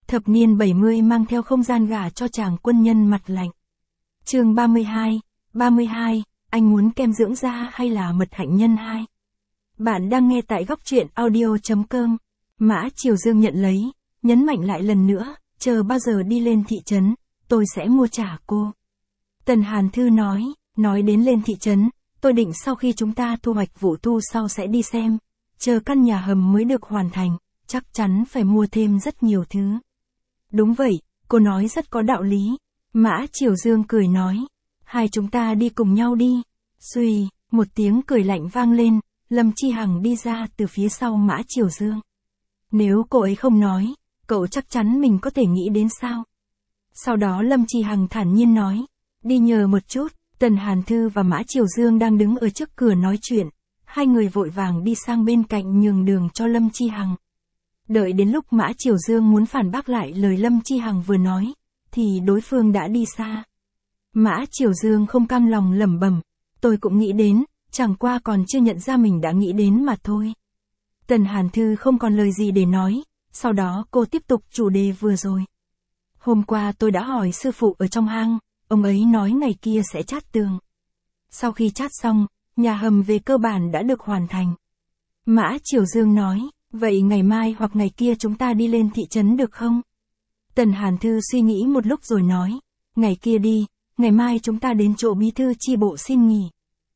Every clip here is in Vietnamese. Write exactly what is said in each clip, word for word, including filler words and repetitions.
Thập niên bảy mươi mang theo không gian gả cho chàng quân nhân mặt lạnh. Chương ba mươi hai, ba mươi hai, anh muốn kem dưỡng da hay là mật hạnh nhân hai? Bạn đang nghe tại góc truyện audio chấm com. Mã Triều Dương nhận lấy, nhấn mạnh lại lần nữa, chờ bao giờ đi lên thị trấn, tôi sẽ mua trả cô. Tần Hàn Thư nói, nói đến lên thị trấn, tôi định sau khi chúng ta thu hoạch vụ thu sau sẽ đi xem, chờ căn nhà hầm mới được hoàn thành, chắc chắn phải mua thêm rất nhiều thứ. Đúng vậy, cô nói rất có đạo lý. Mã Triều Dương cười nói, hai chúng ta đi cùng nhau đi. Xuy, một tiếng cười lạnh vang lên, Lâm Chi Hằng đi ra từ phía sau Mã Triều Dương. Nếu cô ấy không nói, cậu chắc chắn mình có thể nghĩ đến sao? Sau đó Lâm Chi Hằng thản nhiên nói, đi nhờ một chút. Tần Hàn Thư và Mã Triều Dương đang đứng ở trước cửa nói chuyện, hai người vội vàng đi sang bên cạnh nhường đường cho Lâm Chi Hằng. Đợi đến lúc Mã Triều Dương muốn phản bác lại lời Lâm Chi Hằng vừa nói, thì đối phương đã đi xa. Mã Triều Dương không cam lòng lẩm bẩm, tôi cũng nghĩ đến, chẳng qua còn chưa nhận ra mình đã nghĩ đến mà thôi. Tần Hàn Thư không còn lời gì để nói, sau đó cô tiếp tục chủ đề vừa rồi. Hôm qua tôi đã hỏi sư phụ ở trong hang, ông ấy nói ngày kia sẽ chát tường. Sau khi chát xong, nhà hầm về cơ bản đã được hoàn thành. Mã Triều Dương nói, vậy ngày mai hoặc ngày kia chúng ta đi lên thị trấn được không? Tần Hàn Thư suy nghĩ một lúc rồi nói, ngày kia đi, ngày mai chúng ta đến chỗ bí thư chi bộ xin nghỉ.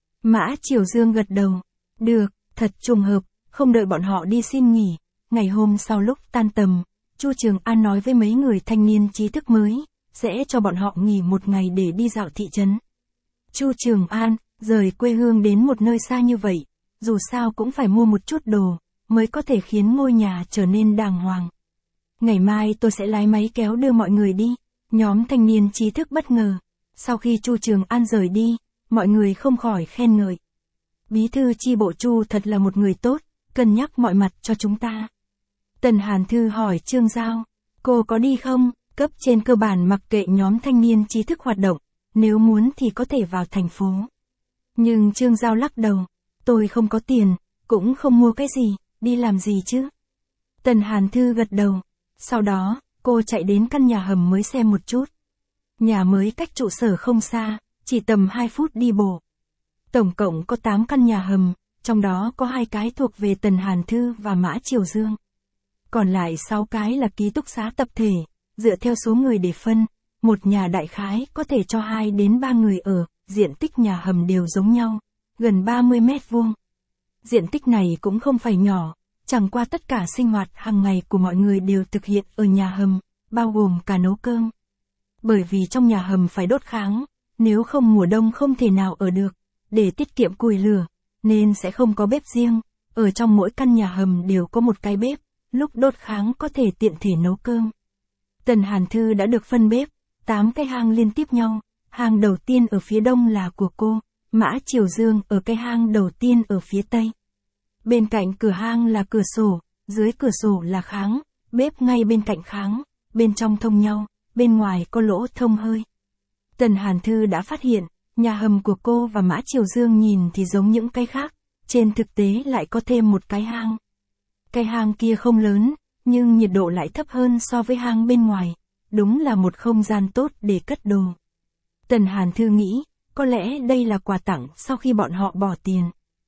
Mã Triều Dương gật đầu, được, thật trùng hợp, không đợi bọn họ đi xin nghỉ. Ngày hôm sau lúc tan tầm, Chu Trường An nói với mấy người thanh niên trí thức mới, sẽ cho bọn họ nghỉ một ngày để đi dạo thị trấn. Chu Trường An, rời quê hương đến một nơi xa như vậy, dù sao cũng phải mua một chút đồ, mới có thể khiến ngôi nhà trở nên đàng hoàng. Ngày mai tôi sẽ lái máy kéo đưa mọi người đi. Nhóm thanh niên trí thức bất ngờ. Sau khi Chu Trường An rời đi, mọi người không khỏi khen ngợi. Bí thư chi bộ Chu thật là một người tốt, cân nhắc mọi mặt cho chúng ta. Tần Hàn Thư hỏi Trương Giao, cô có đi không? Cấp trên cơ bản mặc kệ nhóm thanh niên trí thức hoạt động, nếu muốn thì có thể vào thành phố. Nhưng Trương Giao lắc đầu, tôi không có tiền, cũng không mua cái gì, đi làm gì chứ? Tần Hàn Thư gật đầu, sau đó, cô chạy đến căn nhà hầm mới xem một chút. Nhà mới cách trụ sở không xa, chỉ tầm hai phút đi bộ. Tổng cộng có tám căn nhà hầm, trong đó có hai cái thuộc về Tần Hàn Thư và Mã Triều Dương. Còn lại sáu cái là ký túc xá tập thể, dựa theo số người để phân, một nhà đại khái có thể cho hai đến ba người ở, diện tích nhà hầm đều giống nhau, gần ba mươi mét vuông. Diện tích này cũng không phải nhỏ, chẳng qua tất cả sinh hoạt hàng ngày của mọi người đều thực hiện ở nhà hầm, bao gồm cả nấu cơm. Bởi vì trong nhà hầm phải đốt kháng, nếu không mùa đông không thể nào ở được, để tiết kiệm củi lửa, nên sẽ không có bếp riêng, ở trong mỗi căn nhà hầm đều có một cái bếp, lúc đốt kháng có thể tiện thể nấu cơm. Tần Hàn Thư đã được phân bếp, tám cái hang liên tiếp nhau, hang đầu tiên ở phía đông là của cô, Mã Triều Dương ở cái hang đầu tiên ở phía tây. Bên cạnh cửa hang là cửa sổ, dưới cửa sổ là kháng, bếp ngay bên cạnh kháng, bên trong thông nhau, bên ngoài có lỗ thông hơi. Tần Hàn Thư đã phát hiện, nhà hầm của cô và Mã Triều Dương nhìn thì giống những cái khác, trên thực tế lại có thêm một cái hang. Cái hang kia không lớn, nhưng nhiệt độ lại thấp hơn so với hang bên ngoài, đúng là một không gian tốt để cất đồ. Tần Hàn Thư nghĩ, có lẽ đây là quà tặng sau khi bọn họ bỏ tiền.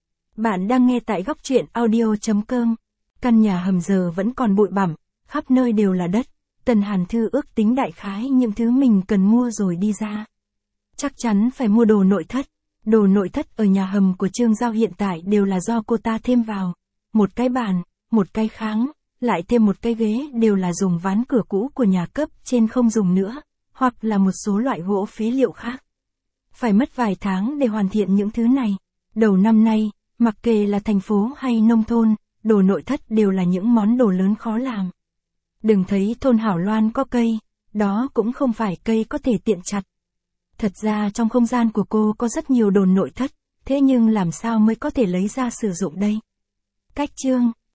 Bạn đang nghe tại góc truyện audio chấm com. Căn nhà hầm giờ vẫn còn bụi bặm, khắp nơi đều là đất. Tần Hàn Thư ước tính đại khái những thứ mình cần mua rồi đi ra. Chắc chắn phải mua đồ nội thất. Đồ nội thất ở nhà hầm của Trương Giao hiện tại đều là do cô ta thêm vào. Một cái bàn, một cái kháng, lại thêm một cái ghế đều là dùng ván cửa cũ của nhà cấp trên không dùng nữa, hoặc là một số loại gỗ phế liệu khác. Phải mất vài tháng để hoàn thiện những thứ này. Đầu năm nay, mặc kệ là thành phố hay nông thôn, đồ nội thất đều là những món đồ lớn khó làm. Đừng thấy thôn Hảo Loan có cây, đó cũng không phải cây có thể tiện chặt. Thật ra trong không gian của cô có rất nhiều đồ nội thất, thế nhưng làm sao mới có thể lấy ra sử dụng đây? Cách chương